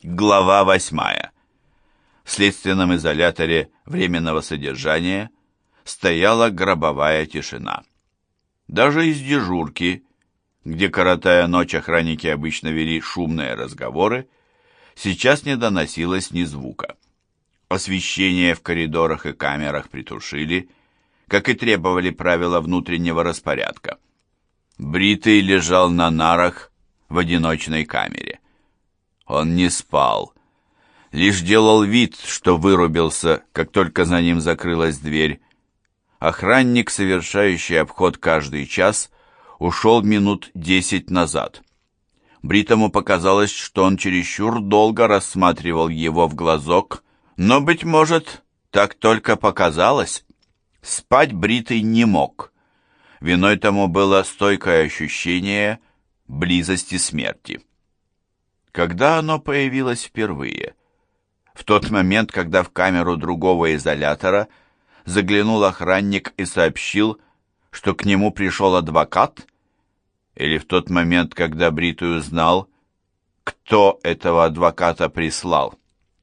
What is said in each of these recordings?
Глава 8. В следственном изоляторе временного содержания стояла гробовая тишина. Даже из дежурки, где, коротая ночь, охранники обычно вели шумные разговоры, сейчас не доносилось ни звука. Освещение в коридорах и камерах притушили, как и требовали правила внутреннего распорядка. Бритый лежал на нарах в одиночной камере. Он не спал, лишь делал вид, что вырубился, как только за ним закрылась дверь. Охранник, совершающий обход каждый час, ушел минут 10 назад. Бритому показалось, что он чересчур долго рассматривал его в глазок, но, быть может, так только показалось. Спать Бритый не мог. Виной тому было стойкое ощущение близости смерти. Когда оно появилось впервые? В тот момент, когда в камеру другого изолятора заглянул охранник и сообщил, что к нему пришел адвокат? Или в тот момент, когда Бритый узнал, кто этого адвоката прислал?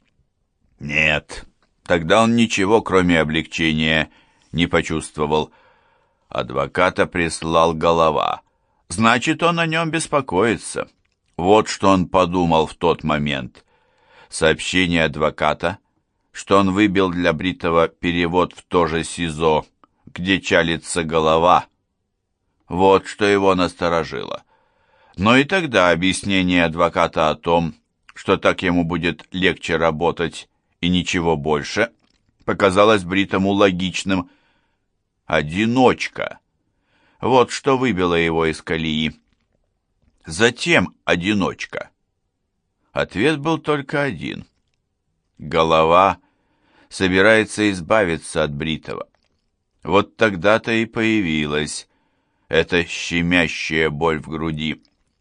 Нет, тогда он ничего, кроме облегчения, не почувствовал. Адвоката прислал голова. Значит, он о нем беспокоится. Вот что он подумал в тот момент. Сообщение адвоката, что он выбил для Бритого перевод в то же СИЗО, где чалится голова. Вот что его насторожило. Но и тогда объяснение адвоката о том, что так ему будет легче работать и ничего больше, показалось Бритому логичным. Одиночка. Вот что выбило его из колеи. Затем одиночка. Ответ был только один. Голова собирается избавиться от Бритого. Вот тогда-то и появилась эта щемящая боль в груди.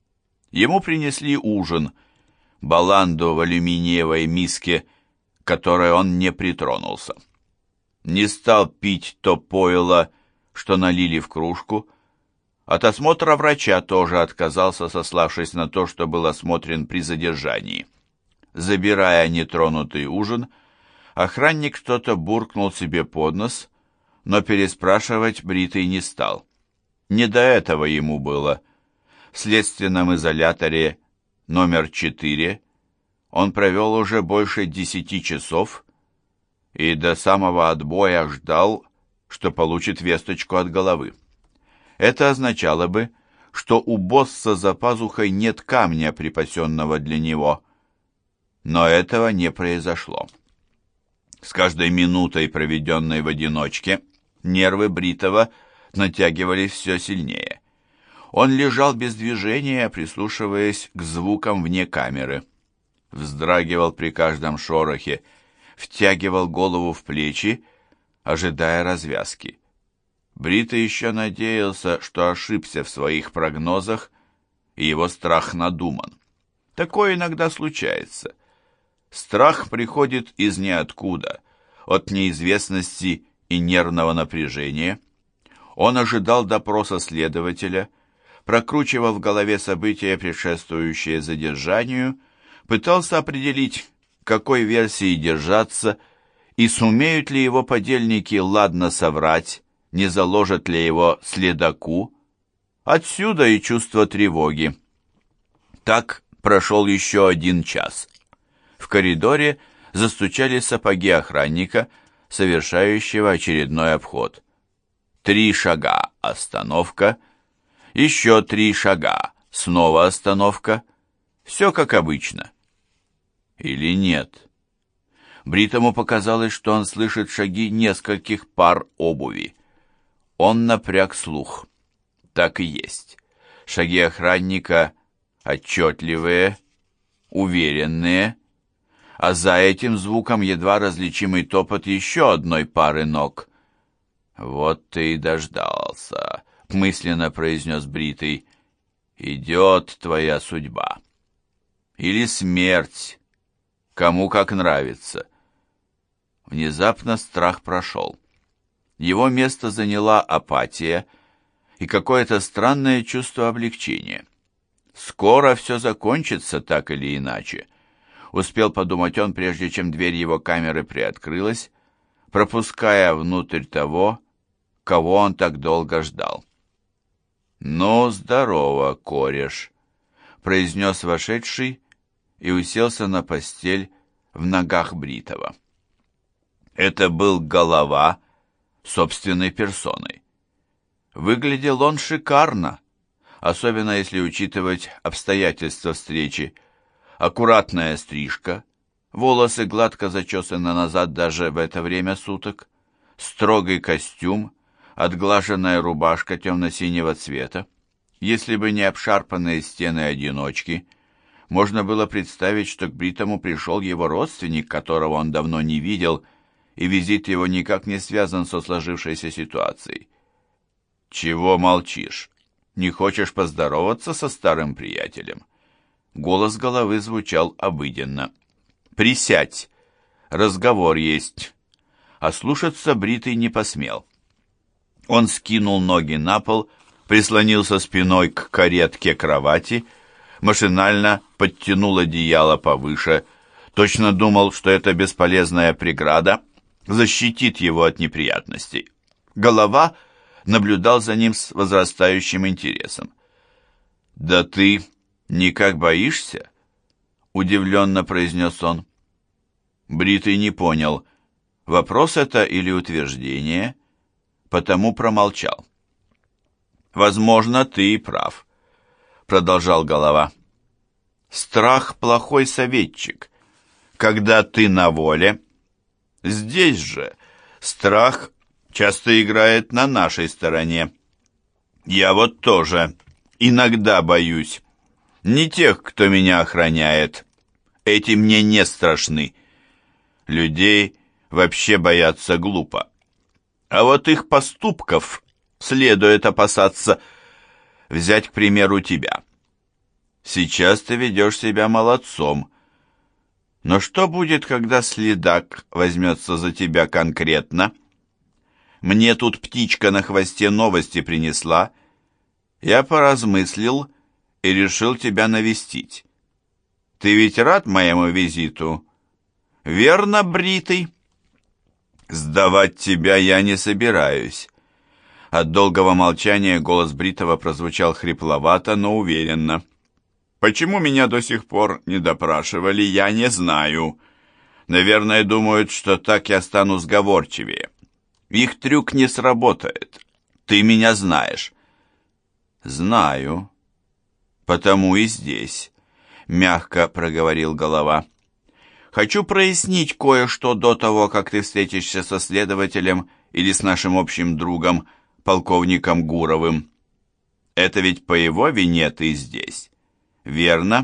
Ему принесли ужин, баланду в алюминиевой миске, к которой он не притронулся. Не стал пить то пойло, что налили в кружку. От осмотра врача тоже отказался, сославшись на то, что был осмотрен при задержании. Забирая нетронутый ужин, охранник что-то буркнул себе под нос, но переспрашивать Бритый не стал. Не до этого ему было. В следственном изоляторе номер 4 он провел уже больше 10 часов и до самого отбоя ждал, что получит весточку от головы. Это означало бы, что у босса за пазухой нет камня, припасенного для него. Но этого не произошло. С каждой минутой, проведенной в одиночке, нервы Бритого натягивались все сильнее. Он лежал без движения, прислушиваясь к звукам вне камеры. Вздрагивал при каждом шорохе, втягивал голову в плечи, ожидая развязки. Бритый еще надеялся, что ошибся в своих прогнозах, и его страх надуман. Такое иногда случается. Страх приходит из ниоткуда, от неизвестности и нервного напряжения. Он ожидал допроса следователя, прокручивал в голове события, предшествующие задержанию, пытался определить, какой версии держаться, и сумеют ли его подельники ладно соврать, не заложат ли его следаку. Отсюда и чувство тревоги. Так прошел еще 1 час. В коридоре застучали сапоги охранника, совершающего очередной обход. 3 шага — остановка, еще 3 шага — снова остановка. Все как обычно. Или нет? Бритому показалось, что он слышит шаги нескольких пар обуви. Он напряг слух. Так и есть. Шаги охранника отчетливые, уверенные, а за этим звуком едва различимый топот еще одной пары ног. «Вот ты и дождался», — мысленно произнес Бритый. «Идет твоя судьба. Или смерть, кому как нравится». Внезапно страх прошел. Его место заняла апатия и какое-то странное чувство облегчения. Скоро все закончится так или иначе. успел подумать он, прежде чем дверь его камеры приоткрылась, пропуская внутрь того, кого он так долго ждал. «Ну, здорово, кореш», — произнес вошедший и уселся на постель в ногах Бритова. Это был Голова собственной персоной. Выглядел он шикарно, особенно если учитывать обстоятельства встречи. Аккуратная стрижка, волосы гладко зачесаны назад даже в это время суток, строгий костюм, отглаженная рубашка темно-синего цвета. Если бы не обшарпанные стены одиночки, можно было представить, что к Бритому пришел его родственник, которого он давно не видел, и визит его никак не связан со сложившейся ситуацией. «Чего молчишь? Не хочешь поздороваться со старым приятелем?» Голос Головы звучал обыденно. «Присядь, разговор есть». А слушаться Бритый не посмел. Он скинул ноги на пол, прислонился спиной к каретке кровати, машинально подтянул одеяло повыше, точно думал, что эта бесполезная преграда защитит его от неприятностей. Голова наблюдал за ним с возрастающим интересом. «Да ты никак боишься?» — удивленно произнес он. Бритый не понял, вопрос это или утверждение, потому промолчал. «Возможно, ты и прав», — продолжал Голова. «Страх — плохой советчик, когда ты на воле. Здесь же страх часто играет на нашей стороне. Я вот тоже иногда боюсь. Не тех, кто меня охраняет. Эти мне не страшны. Людей вообще бояться глупо. А вот их поступков следует опасаться. Взять, к примеру, тебя. Сейчас ты ведешь себя молодцом. Но что будет, когда следак возьмется за тебя конкретно? Мне тут птичка на хвосте новости принесла. Я поразмыслил и решил тебя навестить. Ты ведь рад моему визиту? Верно, Бритый? Сдавать тебя я не собираюсь. От долгого молчания голос Бритого прозвучал хрипловато, но уверенно. Почему меня до сих пор не допрашивали, я не знаю. Наверное, думают, что так я стану сговорчивее. Их трюк не сработает. Ты меня знаешь. Знаю. Потому и здесь, мягко проговорил Голова. Хочу прояснить кое-что до того, как ты встретишься со следователем или с нашим общим другом, полковником Гуровым. Это ведь по его вине ты здесь. Верно?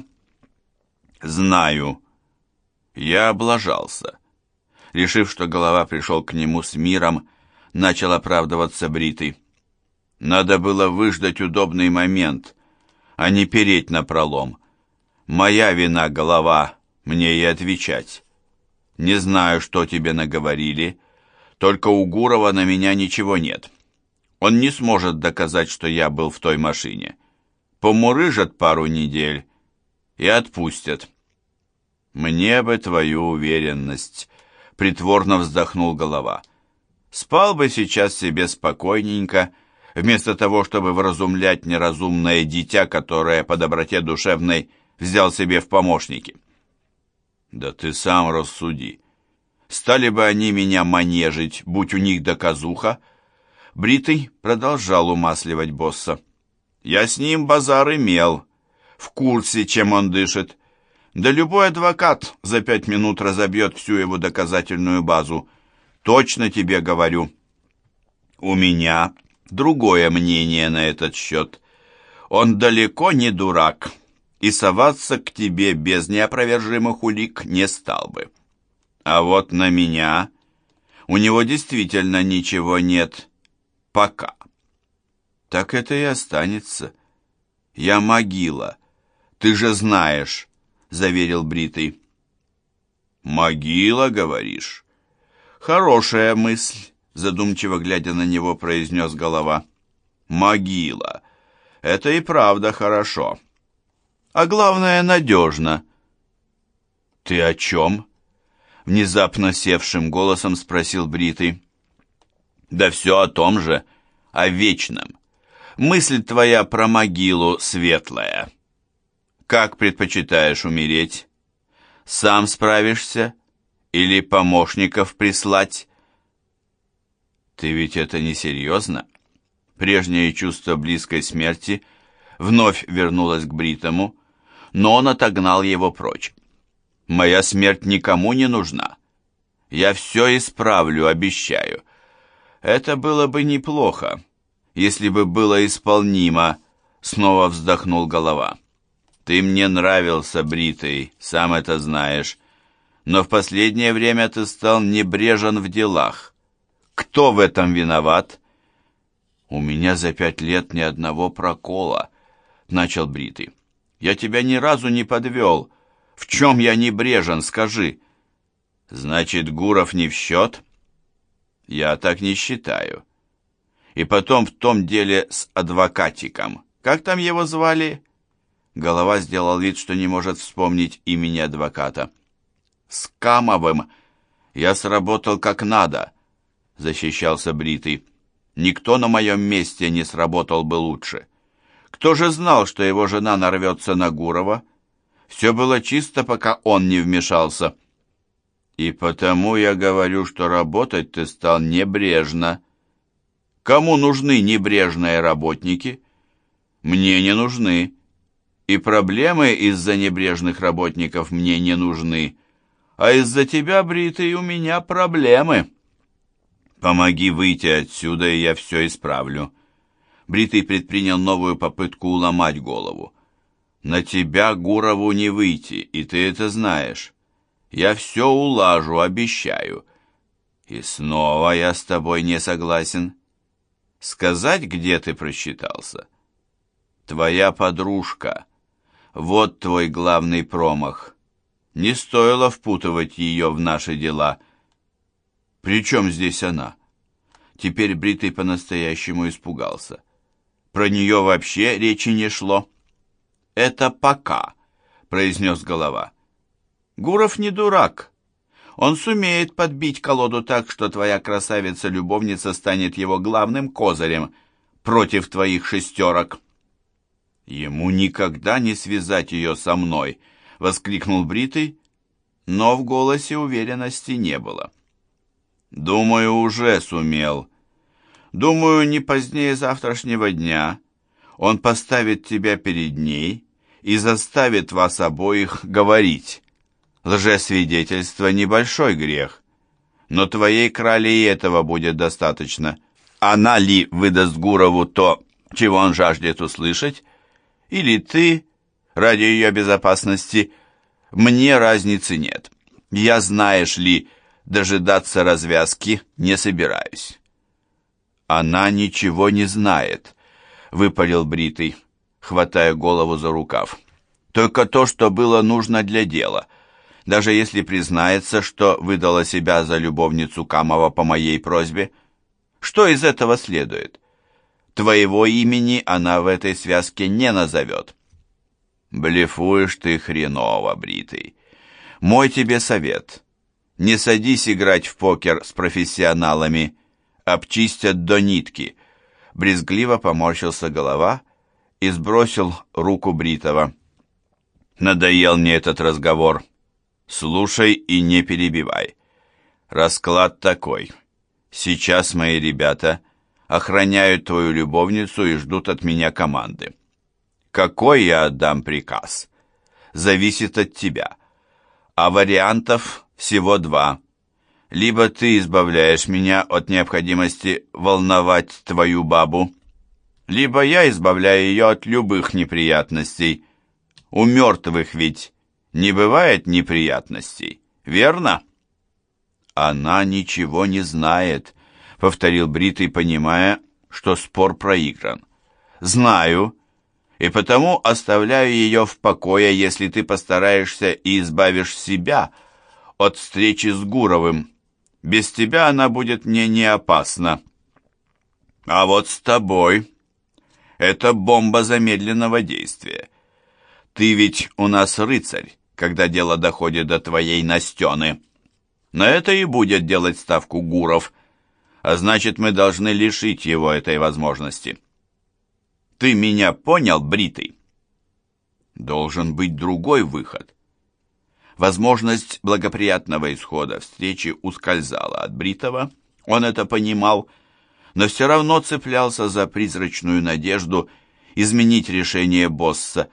Знаю. Я облажался. Решив, что Голова пришел к нему с миром, начал оправдываться Бритый. Надо было выждать удобный момент, а не переть напролом. Моя вина, Голова, мне и отвечать. Не знаю, что тебе наговорили, только у Гурова на меня ничего нет. Он не сможет доказать, что я был в той машине. Помурыжат пару недель и отпустят. Мне бы твою уверенность, притворно вздохнул Голова. Спал бы сейчас себе спокойненько, вместо того, чтобы вразумлять неразумное дитя, которое по доброте душевной взял себе в помощники. Да ты сам рассуди. Стали бы они меня манежить, будь у них доказуха. Бритый продолжал умасливать босса. Я с ним базар имел, в курсе, чем он дышит. Да любой адвокат за 5 минут разобьет всю его доказательную базу. Точно тебе говорю. У меня другое мнение на этот счет. Он далеко не дурак, и соваться к тебе без неопровержимых улик не стал бы. А вот на меня у него действительно ничего нет. Пока. Так это и останется. Я могила. Ты же знаешь, заверил Бритый. Могила, говоришь? Хорошая мысль, задумчиво глядя на него, произнес Голова. Могила. Это и правда хорошо. А главное, надежно. «Ты о чем?» — внезапно севшим голосом спросил Бритый. «Да все о том же, о вечном. Мысль твоя про могилу светлая. Как предпочитаешь умереть? Сам справишься? Или помощников прислать?» «Ты ведь это несерьезно?» Прежнее чувство близкой смерти вновь вернулось к Бритому, но он отогнал его прочь. «Моя смерть никому не нужна. Я все исправлю, обещаю. Это было бы неплохо, если бы было исполнимо», — снова вздохнул Голова. «Ты мне нравился, Бритый, сам это знаешь, но в последнее время ты стал небрежен в делах. Кто в этом виноват?» «У меня за 5 лет ни одного прокола», — начал Бритый. «Я тебя ни разу не подвел. В чем я небрежен, скажи?» «Значит, Гуров не в счет?» «Я так не считаю. И потом в том деле с адвокатиком. Как там его звали?» Голова сделал вид, что не может вспомнить имени адвоката. «С Камовым я сработал как надо», — защищался Бритый. «Никто на моем месте не сработал бы лучше. Кто же знал, что его жена нарвется на Гурова? Все было чисто, пока он не вмешался. И потому я говорю, что работать ты стал небрежно. Кому нужны небрежные работники? Мне не нужны. И проблемы из-за небрежных работников мне не нужны. А из-за тебя, Бритый, у меня проблемы. Помоги выйти отсюда, и я все исправлю». Бритый предпринял новую попытку уломать Голову. «На тебя, Гурову, не выйти, и ты это знаешь. Я все улажу, обещаю. И снова я с тобой не согласен. Сказать, где ты просчитался? Твоя подружка. Вот твой главный промах. Не стоило впутывать ее в наши дела». «При чем здесь она?» Теперь Бритый по-настоящему испугался. Про нее вообще речи не шло. «Это пока», — произнес Голова. «Гуров не дурак. Он сумеет подбить колоду так, что твоя красавица-любовница станет его главным козырем против твоих шестерок». «Ему никогда не связать ее со мной», — воскликнул Бритый, но в голосе уверенности не было. «Думаю, уже сумел. Думаю, не позднее завтрашнего дня он поставит тебя перед ней и заставит вас обоих говорить. Лжесвидетельство — небольшой грех, но твоей крали и этого будет достаточно. Она ли выдаст Гурову то, чего он жаждет услышать, или ты, ради ее безопасности? Мне разницы нет. Я, знаешь ли, дожидаться развязки не собираюсь». «Она ничего не знает», — выпалил Бритый, хватая Голову за рукав. «Только то, что было нужно для дела. Даже если признается, что выдала себя за любовницу Камова по моей просьбе, что из этого следует? Твоего имени она в этой связке не назовет». «Блефуешь ты хреново, Бритый. Мой тебе совет. Не садись играть в покер с профессионалами, обчистят до нитки». Брезгливо поморщился Голова и сбросил руку Бритого. «Надоел мне этот разговор. Слушай и не перебивай. Расклад такой. Сейчас мои ребята охраняют твою любовницу и ждут от меня команды. Какой я отдам приказ, зависит от тебя. А вариантов всего 2. Либо ты избавляешь меня от необходимости волновать твою бабу, либо я избавляю ее от любых неприятностей. У мертвых ведь не бывает неприятностей, верно?» «Она ничего не знает», — повторил Бритый, понимая, что спор проигран. «Знаю, и потому оставляю ее в покое, если ты постараешься и избавишь себя от встречи с Гуровым. Без тебя она будет мне не опасна. А вот с тобой это бомба замедленного действия. Ты ведь у нас рыцарь, когда дело доходит до твоей Настены. На это и будет делать ставку Гуров, а значит, мы должны лишить его этой возможности. Ты меня понял, Бритый? Должен быть другой выход. Возможность благоприятного исхода встречи ускользала от Бритова, он это понимал, но все равно цеплялся за призрачную надежду изменить решение босса.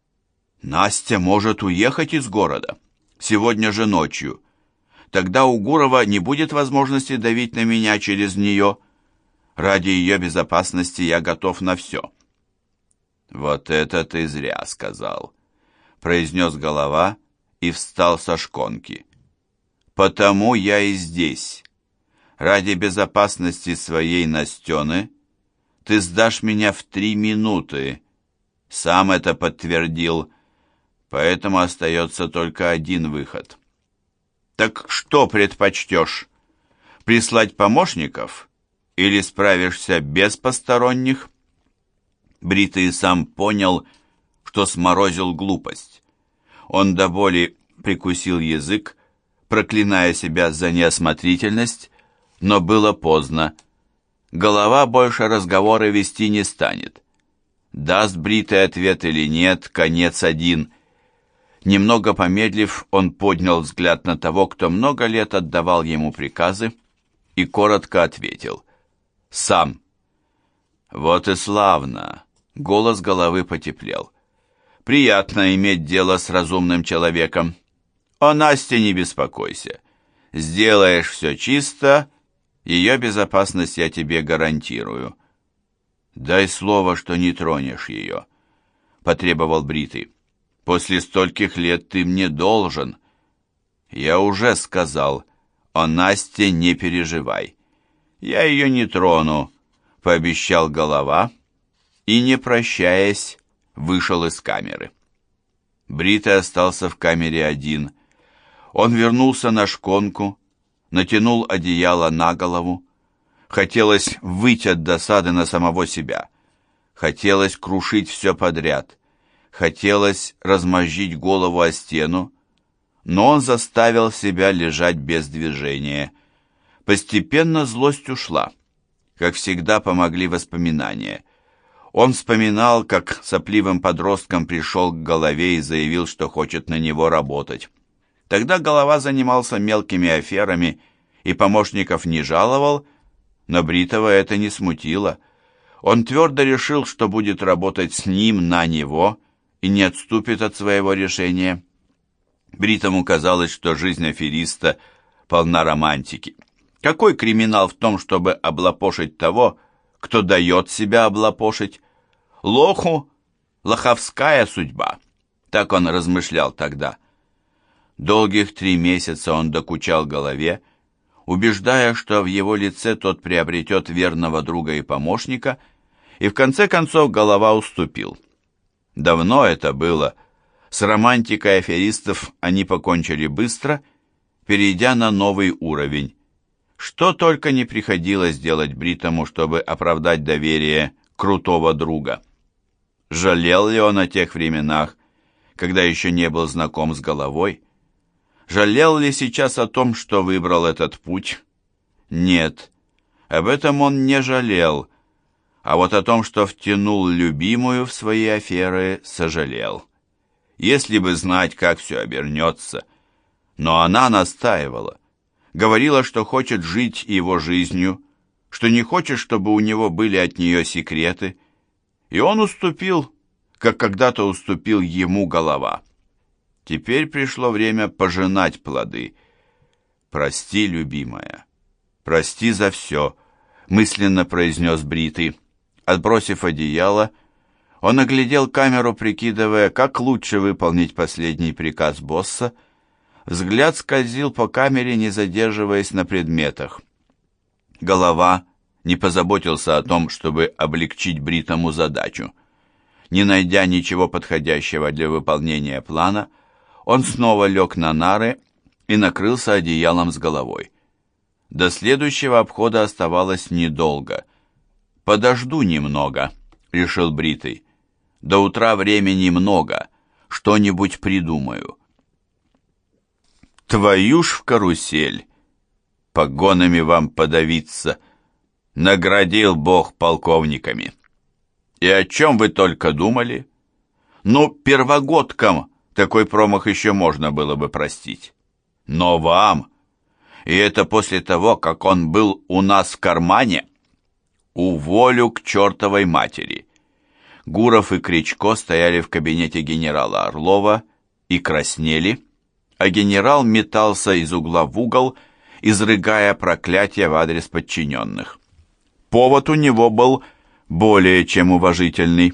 Настя может уехать из города. Сегодня же ночью. Тогда у Гурова не будет возможности давить на меня через нее. Ради ее безопасности я готов на все. «Вот это ты зря сказал», — произнес Голова и встал со шконки. «Потому я и здесь. Ради безопасности своей Настены ты сдашь меня в 3 минуты. Сам это подтвердил, поэтому остается только один выход». «Так что предпочтешь? Прислать помощников или справишься без посторонних?» Бритый сам понял, что сморозил глупость. Он до боли прикусил язык, проклиная себя за неосмотрительность, но было поздно. Голова больше разговоры вести не станет. Даст Бритый ответ или нет, конец один. Немного помедлив, он поднял взгляд на того, кто много лет отдавал ему приказы, и коротко ответил: «Сам». «Вот и славно!» Голос Головы потеплел. «Приятно иметь дело с разумным человеком. О Насте не беспокойся. Сделаешь все чисто, ее безопасность я тебе гарантирую». «Дай слово, что не тронешь ее», — потребовал Бритый. «После стольких лет ты мне должен». «Я уже сказал, о Насте не переживай. Я ее не трону», — пообещал Голова, и, не прощаясь, вышел из камеры. Бритый остался в камере один. Он вернулся на шконку, натянул одеяло на голову. Хотелось выйти от досады на самого себя. Хотелось крушить все подряд. Хотелось размозжить голову о стену, но он заставил себя лежать без движения. Постепенно злость ушла. Как всегда, помогли воспоминания. Он вспоминал, как сопливым подростком пришел к Голове и заявил, что хочет на него работать. Тогда Голова занимался мелкими аферами и помощников не жаловал, но Бритова это не смутило. Он твердо решил, что будет работать с ним на него и не отступит от своего решения. Бритому казалось, что жизнь афериста полна романтики. Какой криминал в том, чтобы облапошить того, кто дает себя облапошить? Лоху лоховская судьба. Так он размышлял тогда. Долгих 3 месяца он докучал Голове, убеждая, что в его лице тот приобретет верного друга и помощника, и в конце концов Голова уступил. Давно это было. С романтикой аферистов они покончили быстро, перейдя на новый уровень. Что только не приходилось делать Бритому, чтобы оправдать доверие крутого друга. Жалел ли он о тех временах, когда еще не был знаком с Головой? Жалел ли сейчас о том, что выбрал этот путь? Нет, об этом он не жалел, а вот о том, что втянул любимую в свои аферы, сожалел. Если бы знать, как все обернется. Но она настаивала. Говорила, что хочет жить его жизнью, что не хочет, чтобы у него были от нее секреты. И он уступил, как когда-то уступил ему Голова. Теперь пришло время пожинать плоды. «Прости, любимая, прости за все», — мысленно произнес Бритый. Отбросив одеяло, он оглядел камеру, прикидывая, как лучше выполнить последний приказ босса. Взгляд скользил по камере, не задерживаясь на предметах. Голова не позаботился о том, чтобы облегчить Бритому задачу. Не найдя ничего подходящего для выполнения плана, он снова лег на нары и накрылся одеялом с головой. До следующего обхода оставалось недолго. «Подожду немного», — решил Бритый. «До утра времени много, что-нибудь придумаю». Твою ж в карусель! Погонами вам подавиться! Наградил Бог полковниками! И о чем вы только думали? Ну, первогодкам такой промах еще можно было бы простить. Но вам, и это после того, как он был у нас в кармане, уволю к чертовой матери. Гуров и Кричко стояли в кабинете генерала Орлова и краснели, а генерал метался из угла в угол, изрыгая проклятия в адрес подчиненных. Повод у него был более чем уважительный.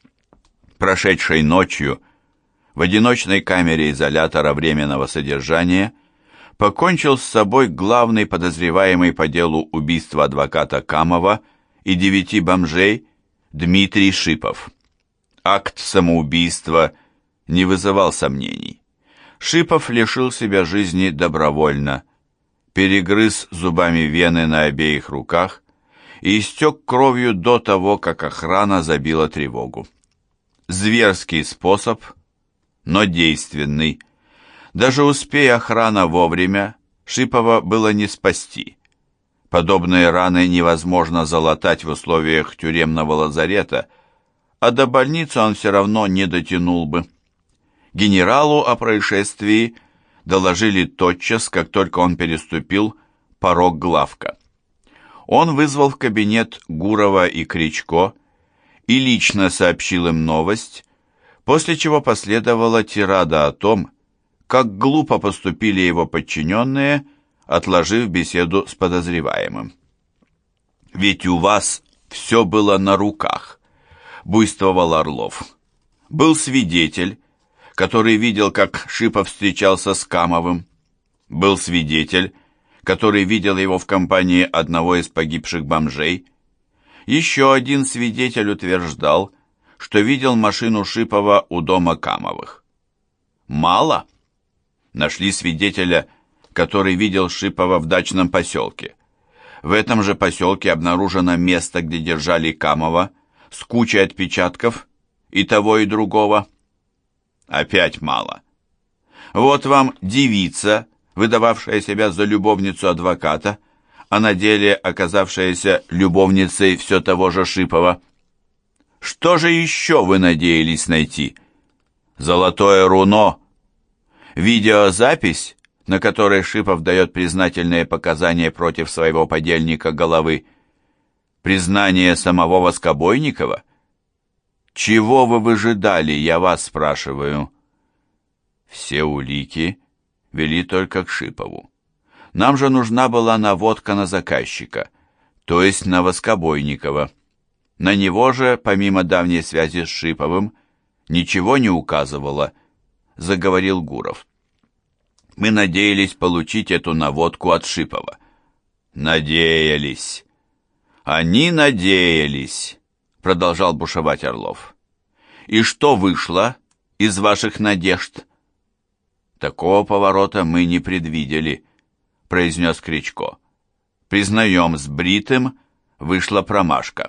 Прошедшей ночью в одиночной камере изолятора временного содержания покончил с собой главный подозреваемый по делу убийства адвоката Камова и 9 бомжей Дмитрий Шипов. Акт самоубийства не вызывал сомнений. Шипов лишил себя жизни добровольно, перегрыз зубами вены на обеих руках и истек кровью до того, как охрана забила тревогу. Зверский способ, но действенный. Даже успея охрана вовремя, Шипова было не спасти. Подобные раны невозможно залатать в условиях тюремного лазарета, а до больницы он все равно не дотянул бы. Генералу о происшествии доложили тотчас, как только он переступил порог главка. Он вызвал в кабинет Гурова и Кричко и лично сообщил им новость, после чего последовала тирада о том, как глупо поступили его подчиненные, отложив беседу с подозреваемым. «Ведь у вас все было на руках», — буйствовал Орлов. «Был свидетель, который видел, как Шипов встречался с Камовым. Был свидетель, который видел его в компании одного из погибших бомжей. Еще один свидетель утверждал, что видел машину Шипова у дома Камовых. Мало? Нашли свидетеля, который видел Шипова в дачном поселке. В этом же поселке обнаружено место, где держали Камова, с кучей отпечатков и того, и другого. Опять мало. Вот вам девица, выдававшая себя за любовницу адвоката, а на деле оказавшаяся любовницей все того же Шипова. Что же еще вы надеялись найти? Золотое руно? Видеозапись, на которой Шипов дает признательные показания против своего подельника Головы? Признание самого Воскобойникова? Чего вы выжидали, я вас спрашиваю? Все улики вели только к Шипову. Нам же нужна была наводка на заказчика, то есть на Воскобойникова. На него же, помимо давней связи с Шиповым, ничего не указывало, заговорил Гуров. Мы надеялись получить эту наводку от Шипова. Надеялись. Они надеялись, продолжал бушевать Орлов. И что вышло из ваших надежд? Такого поворота мы не предвидели, произнес Кричко. Признаем, с Бритым вышла промашка.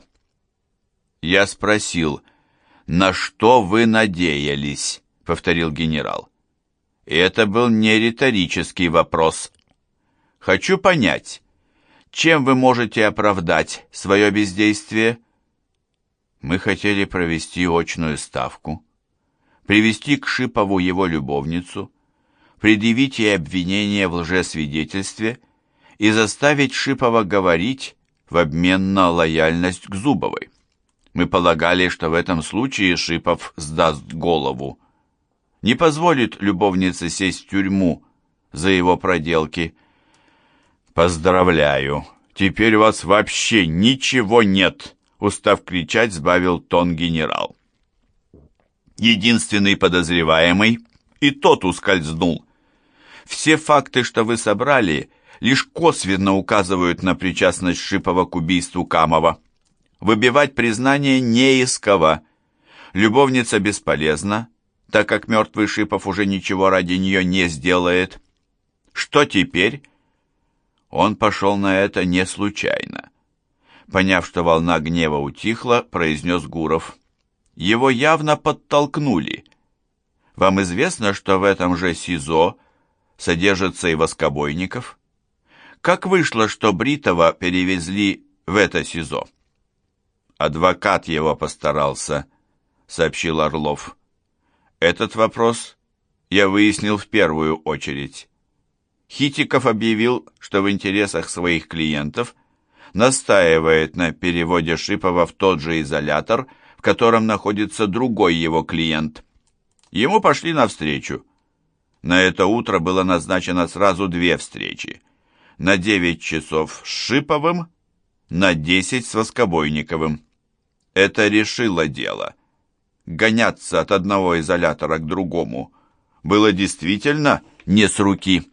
Я спросил, на что вы надеялись, повторил генерал. И это был не риторический вопрос. Хочу понять, чем вы можете оправдать свое бездействие? Мы хотели провести очную ставку, привести к Шипову его любовницу, предъявить ей обвинение в лжесвидетельстве и заставить Шипова говорить в обмен на лояльность к Зубовой. Мы полагали, что в этом случае Шипов сдаст голову, не позволит любовнице сесть в тюрьму за его проделки. «Поздравляю, теперь у вас вообще ничего нет», устав кричать, сбавил тон генерал. Единственный подозреваемый, и тот ускользнул. Все факты, что вы собрали, лишь косвенно указывают на причастность Шипова к убийству Камова. Выбивать признание не из кого. Любовница бесполезна, так как мертвый Шипов уже ничего ради нее не сделает. Что теперь? Он пошел на это не случайно. Поняв, что волна гнева утихла, произнес Гуров. Его явно подтолкнули. Вам известно, что в этом же СИЗО содержится и Воскобойников. Как вышло, что Бритова перевезли в это СИЗО? Адвокат его постарался, сообщил Орлов. Этот вопрос я выяснил в первую очередь. Хитиков объявил, что в интересах своих клиентов настаивает на переводе Шипова в тот же изолятор, в котором находится другой его клиент. Ему пошли навстречу. На это утро было назначено сразу 2 встречи. На 9 часов с Шиповым, на 10 с Воскобойниковым. Это решило дело. Гоняться от одного изолятора к другому было действительно не с руки.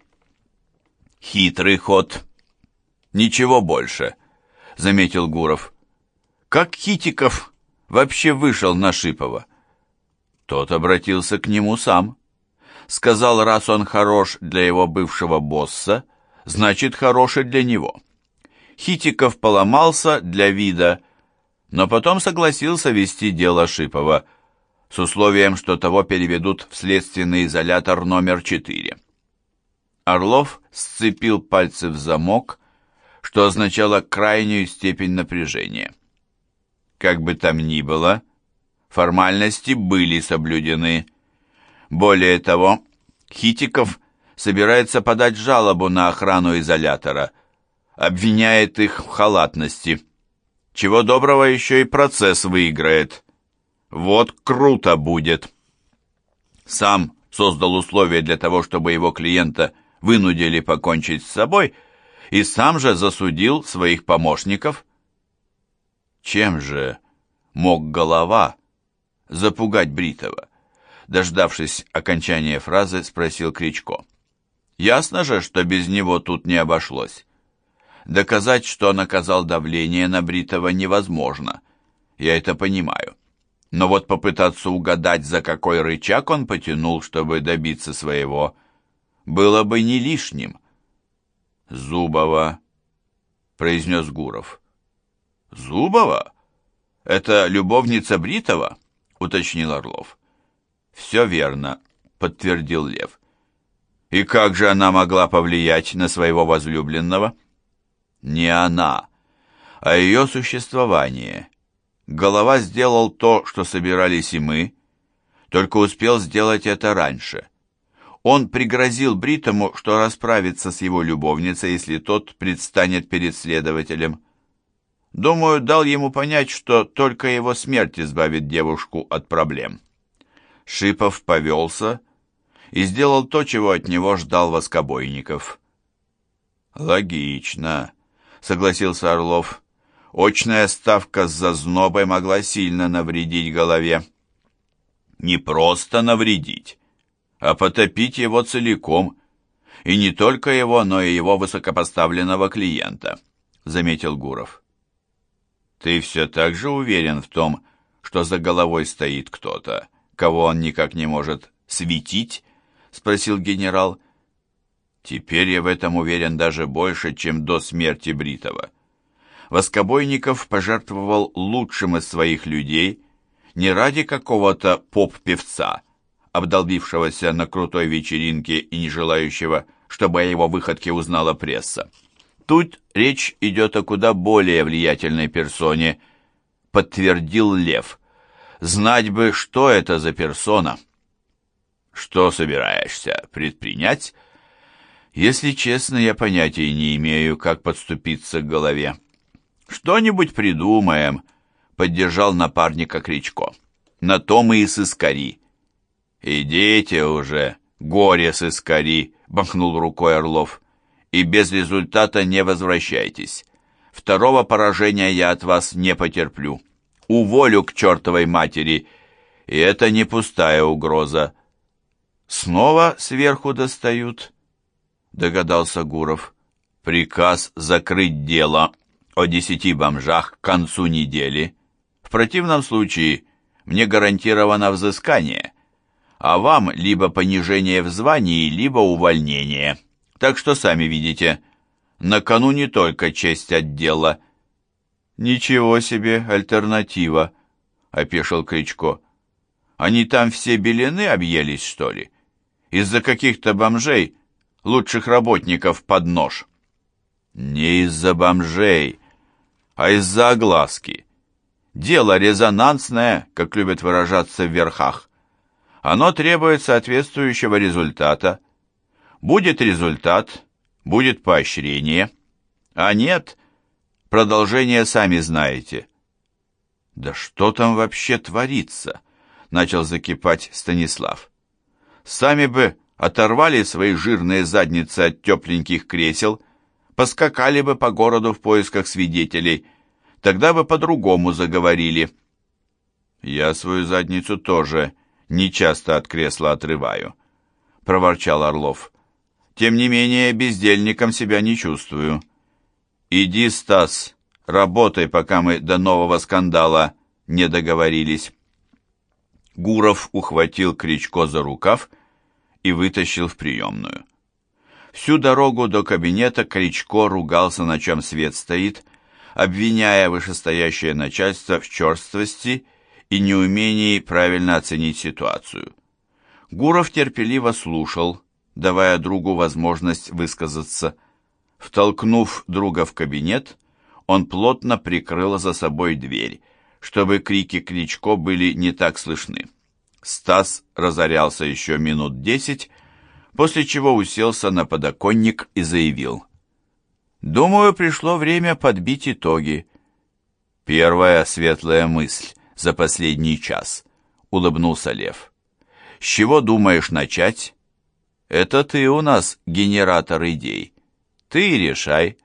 Хитрый ход. Ничего больше, заметил Гуров. Как Хитиков вообще вышел на Шипова? Тот обратился к нему сам. Сказал, раз он хорош для его бывшего босса, значит, хорош и для него. Хитиков поломался для вида, но потом согласился вести дело Шипова с условием, что того переведут в следственный изолятор номер 4. Орлов сцепил пальцы в замок, что означало крайнюю степень напряжения. Как бы там ни было, формальности были соблюдены. Более того, Хитиков собирается подать жалобу на охрану изолятора, обвиняет их в халатности. Чего доброго, еще и процесс выиграет. Вот круто будет. Сам создал условия для того, чтобы его клиента вынудили покончить с собой, и сам же засудил своих помощников. Чем же мог Голова запугать Бритова? Дождавшись окончания фразы, спросил Кричко. Ясно же, что без него тут не обошлось. Доказать, что он оказал давление на Бритова, невозможно. Я это понимаю. Но вот попытаться угадать, за какой рычаг он потянул, чтобы добиться своего, было бы не лишним. «Зубова», — произнес Гуров. «Зубова? Это любовница Бритова?» — уточнил Орлов. «Все верно», — подтвердил Лев. «И как же она могла повлиять на своего возлюбленного?» «Не она, а ее существование. Голова сделал то, что собирались и мы, только успел сделать это раньше. Он пригрозил Бритому, что расправится с его любовницей, если тот предстанет перед следователем. Думаю, дал ему понять, что только его смерть избавит девушку от проблем». Шипов повелся и сделал то, чего от него ждал Воскобойников. «Логично», — согласился Орлов. «Очная ставка с зазнобой могла сильно навредить Голове». «Не просто навредить, а потопить его целиком, и не только его, но и его высокопоставленного клиента», — заметил Гуров. «Ты все так же уверен в том, что за Головой стоит кто-то, кого он никак не может светить?» — спросил генерал. «Теперь я в этом уверен даже больше, чем до смерти Бритова. Воскобойников пожертвовал лучшим из своих людей не ради какого-то поп-певца, обдолбившегося на крутой вечеринке и не желающего, чтобы о его выходке узнала пресса. Тут речь идет о куда более влиятельной персоне», — подтвердил Лев. «Знать бы, что это за персона». «Что собираешься предпринять?» «Если честно, я понятия не имею, как подступиться к Голове». «Что-нибудь придумаем», — поддержал напарника Кричко. «На то мы и сыскари». «Идите уже, горе сыскари», — махнул рукой Орлов. «И без результата не возвращайтесь. Второго поражения я от вас не потерплю. Уволю к чертовой матери, и это не пустая угроза». «Снова сверху достают?» — догадался Гуров. «Приказ закрыть дело о 10 бомжах к концу недели. В противном случае мне гарантировано взыскание, а вам либо понижение в звании, либо увольнение. Так что сами видите, на кону не только честь отдела». «Ничего себе альтернатива», — опешил Кричко. «Они там все белены объелись, что ли? Из-за каких-то бомжей лучших работников под нож. Не из-за бомжей, а из-за огласки. Дело резонансное, как любят выражаться в верхах. Оно требует соответствующего результата. Будет результат, будет поощрение. А нет, продолжение сами знаете. «Да что там вообще творится?» — начал закипать Станислав. «Сами бы оторвали свои жирные задницы от тепленьких кресел, поскакали бы по городу в поисках свидетелей, тогда бы по-другому заговорили». «Я свою задницу тоже не часто от кресла отрываю», — проворчал Орлов. «Тем не менее, бездельником себя не чувствую. Иди, Стас, работай, пока мы до нового скандала не договорились». Гуров ухватил Кричко за рукав и вытащил в приемную. Всю дорогу до кабинета Кричко ругался, на чем свет стоит, обвиняя вышестоящее начальство в черствости и неумении правильно оценить ситуацию. Гуров терпеливо слушал, давая другу возможность высказаться. Втолкнув друга в кабинет, он плотно прикрыл за собой дверь, чтобы крики Кричко были не так слышны. Стас разорялся еще минут 10, после чего уселся на подоконник и заявил: «Думаю, пришло время подбить итоги». «Первая светлая мысль за последний час», — улыбнулся Лев. «С чего думаешь начать?» «Это ты у нас генератор идей. Ты и решай».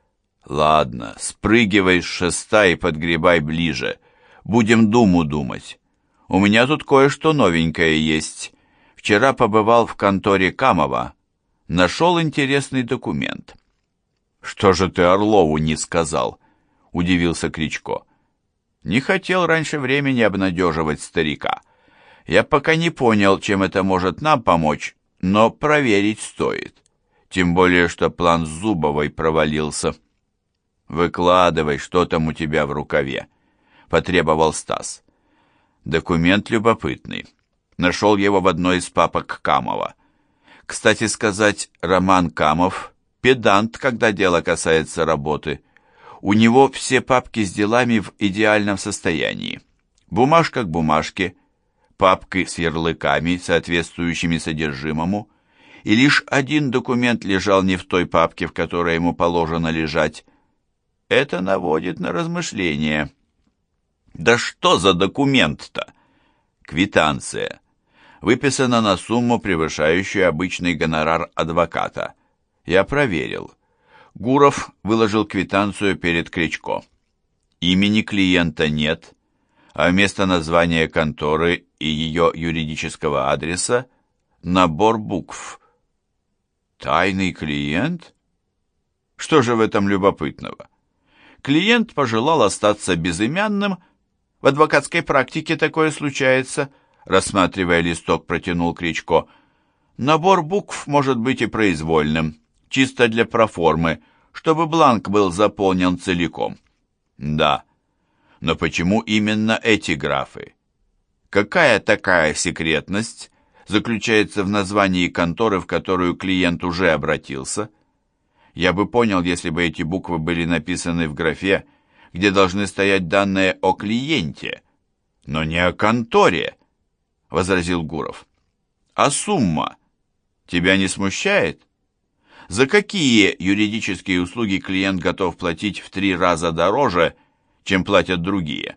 «Ладно, спрыгивай с шеста и подгребай ближе. Будем думу думать. У меня тут кое-что новенькое есть. Вчера побывал в конторе Камова. Нашел интересный документ». «Что же ты Орлову не сказал?» — удивился Кричко. «Не хотел раньше времени обнадеживать старика. Я пока не понял, чем это может нам помочь, но проверить стоит. Тем более, что план с Зубовой провалился». «Выкладывай, что там у тебя в рукаве», — потребовал Стас. «Документ любопытный. Нашел его в одной из папок Камова. Кстати сказать, Роман Камов — педант, когда дело касается работы. У него все папки с делами в идеальном состоянии. Бумажка к бумажке, папки с ярлыками, соответствующими содержимому, и лишь один документ лежал не в той папке, в которой ему положено лежать. Это наводит на размышления». «Да что за документ-то?» «Квитанция. Выписана на сумму, превышающую обычный гонорар адвоката. Я проверил». Гуров выложил квитанцию перед Кричко. Имени клиента нет, а вместо названия конторы и ее юридического адреса набор букв. «Тайный клиент? Что же в этом любопытного?» Клиент пожелал остаться безымянным. В адвокатской практике такое случается, рассматривая листок, протянул Кричко. Набор букв может быть и произвольным, чисто для проформы, чтобы бланк был заполнен целиком. Да, но почему именно эти графы? Какая такая секретность заключается в названии конторы, в которую клиент уже обратился? Я бы понял, если бы эти буквы были написаны в графе, где должны стоять данные о клиенте, но не о конторе, — возразил Гуров. А сумма тебя не смущает? За какие юридические услуги клиент готов платить в 3 раза дороже, чем платят другие?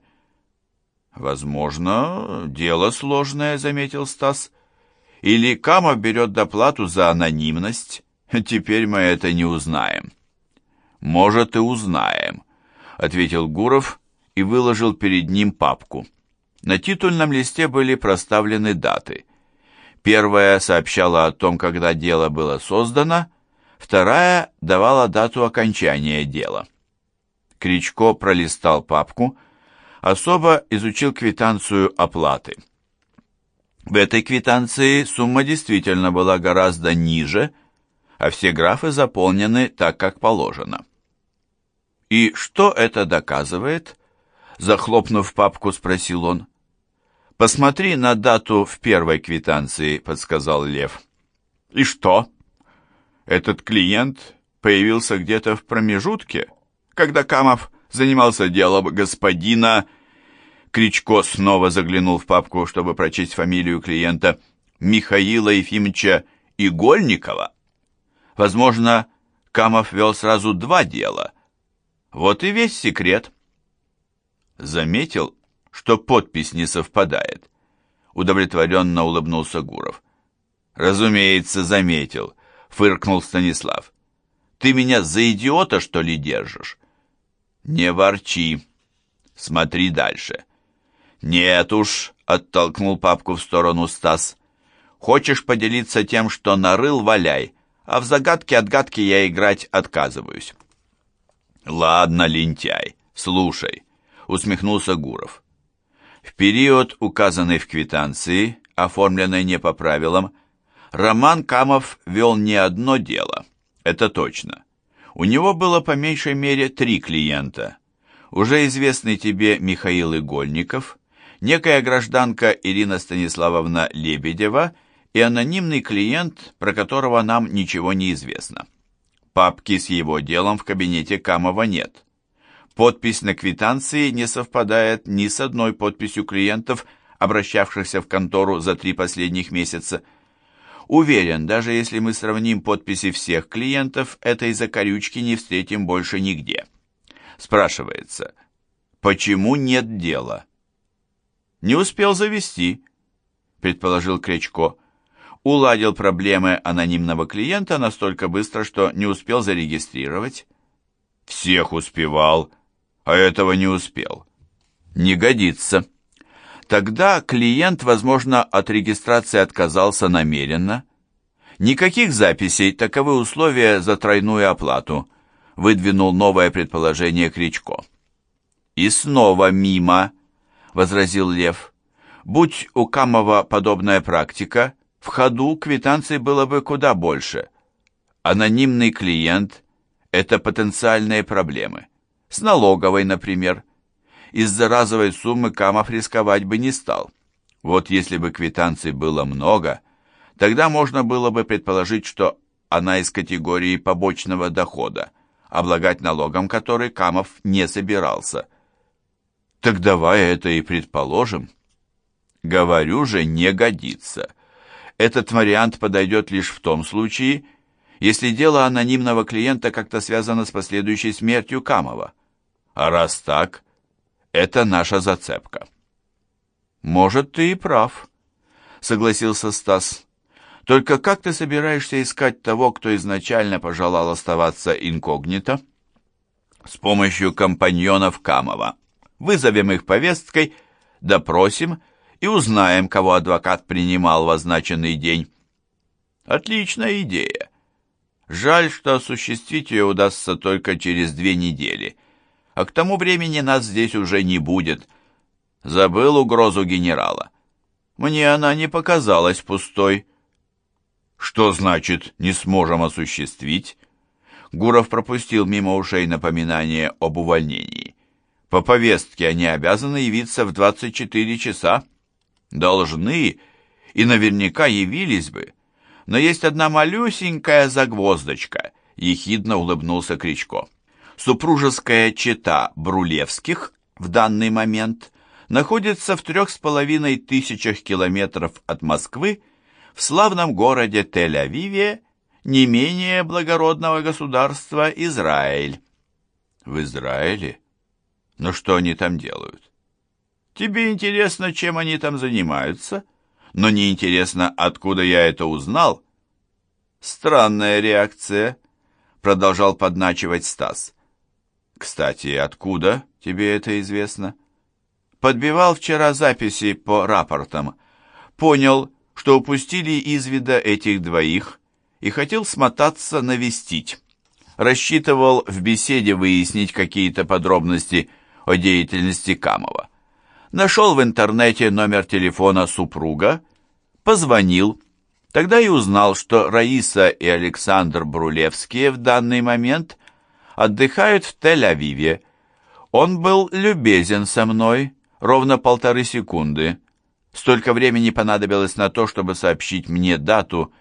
Возможно, дело сложное, — заметил Стас. Или Камов берет доплату за анонимность. Теперь мы это не узнаем. Может, и узнаем, — ответил Гуров и выложил перед ним папку. На титульном листе были проставлены даты. Первая сообщала о том, когда дело было создано, вторая давала дату окончания дела. Кричко пролистал папку, особо изучил квитанцию оплаты. В этой квитанции сумма действительно была гораздо ниже, а все графы заполнены так, как положено. «И что это доказывает?» Захлопнув папку, спросил он. «Посмотри на дату в первой квитанции», — подсказал Лев. «И что?» Этот клиент появился где-то в промежутке, когда Камов занимался делом господина... Кричко снова заглянул в папку, чтобы прочесть фамилию клиента, Михаила Ефимовича Игольникова. Возможно, Камов вел сразу два дела. Вот и весь секрет. Заметил, что подпись не совпадает. Удовлетворенно улыбнулся Гуров. Разумеется, заметил, фыркнул Станислав. Ты меня за идиота, что ли, держишь? Не ворчи. Смотри дальше. «Нет уж», — оттолкнул папку в сторону Стас. «Хочешь поделиться тем, что нарыл, валяй, а в загадки-отгадки я играть отказываюсь». «Ладно, лентяй, слушай», — усмехнулся Гуров. В период, указанный в квитанции, оформленной не по правилам, Роман Камов вел не одно дело, это точно. У него было по меньшей мере 3 клиента. Уже известный тебе Михаил Игольников, некая гражданка Ирина Станиславовна Лебедева и анонимный клиент, про которого нам ничего не известно. Папки с его делом в кабинете Камова нет. Подпись на квитанции не совпадает ни с одной подписью клиентов, обращавшихся в контору за 3 последних месяца. Уверен, даже если мы сравним подписи всех клиентов, этой закорючки не встретим больше нигде. Спрашивается, почему нет дела? Не успел завести, предположил Крячко. Уладил проблемы анонимного клиента настолько быстро, что не успел зарегистрировать. Всех успевал, а этого не успел. Не годится. Тогда клиент, возможно, от регистрации отказался намеренно. Никаких записей, таковы условия за тройную оплату, выдвинул новое предположение Крячко. И снова мимо, возразил Лев. Будь у Камова подобная практика, в ходу квитанций было бы куда больше. Анонимный клиент – это потенциальные проблемы. С налоговой, например. Из-за разовой суммы Камов рисковать бы не стал. Вот если бы квитанций было много, тогда можно было бы предположить, что она из категории побочного дохода, облагать налогом который Камов не собирался. Так давай это и предположим. Говорю же, не годится. Этот вариант подойдет лишь в том случае, если дело анонимного клиента как-то связано с последующей смертью Камова. А раз так, это наша зацепка. Может, ты и прав, согласился Стас. Только как ты собираешься искать того, кто изначально пожелал оставаться инкогнито? С помощью компаньонов Камова. Вызовем их повесткой, допросим и узнаем, кого адвокат принимал в означенный день. Отличная идея. Жаль, что осуществить ее удастся только через 2 недели. А к тому времени нас здесь уже не будет. Забыл угрозу генерала. Мне она не показалась пустой. Что значит «не сможем осуществить»? Гуров пропустил мимо ушей напоминание об увольнении. По повестке они обязаны явиться в 24 часа. Должны и наверняка явились бы. Но есть одна малюсенькая загвоздочка, ехидно улыбнулся Крячко. Супружеская чета Брулевских в данный момент находится в 3500 километров от Москвы в славном городе Тель-Авиве, не менее благородного государства Израиль. В Израиле? Но что они там делают? Тебе интересно, чем они там занимаются, но не интересно, откуда я это узнал? Странная реакция, продолжал подначивать Стас. Кстати, откуда тебе это известно? Подбивал вчера записи по рапортам. Понял, что упустили из вида этих двоих и хотел смотаться навестить. Рассчитывал в беседе выяснить какие-то подробности о деятельности Камова. Нашел в интернете номер телефона супруга, позвонил. Тогда и узнал, что Раиса и Александр Брулевские в данный момент отдыхают в Тель-Авиве. Он был любезен со мной, ровно 1,5 секунды. Столько времени понадобилось на то, чтобы сообщить мне дату,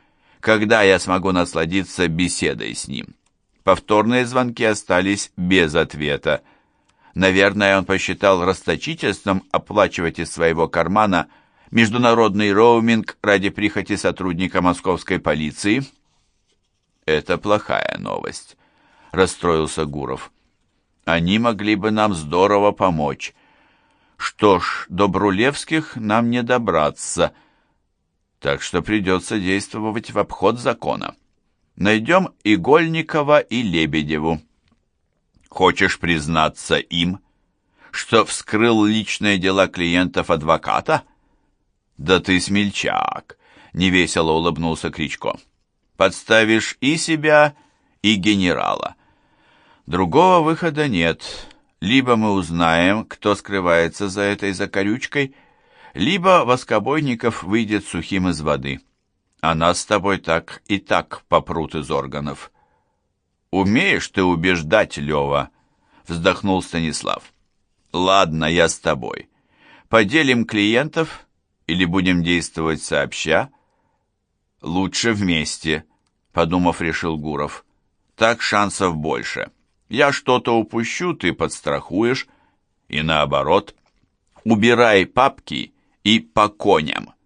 Когда я смогу насладиться беседой с ним? Повторные звонки остались без ответа. Наверное, он посчитал расточительством оплачивать из своего кармана международный роуминг ради прихоти сотрудника московской полиции. «Это плохая новость», — расстроился Гуров. «Они могли бы нам здорово помочь. Что ж, до Брулевских нам не добраться, так что придется действовать в обход закона. Найдем Игольникова и Лебедеву. Хочешь признаться им, что вскрыл личные дела клиентов адвоката?» «Да ты смельчак», — невесело улыбнулся Кричко. «Подставишь и себя, и генерала. Другого выхода нет. Либо мы узнаем, кто скрывается за этой закорючкой, либо Воскобойников выйдет сухим из воды. А нас с тобой так и так попрут из органов». «Умеешь ты убеждать, Лева», — вздохнул Станислав. «Ладно, я с тобой. Поделим клиентов или будем действовать сообща?» «Лучше вместе», — подумав, решил Гуров. «Так шансов больше. Я что-то упущу, ты подстрахуешь. И наоборот. Убирай папки и по коням».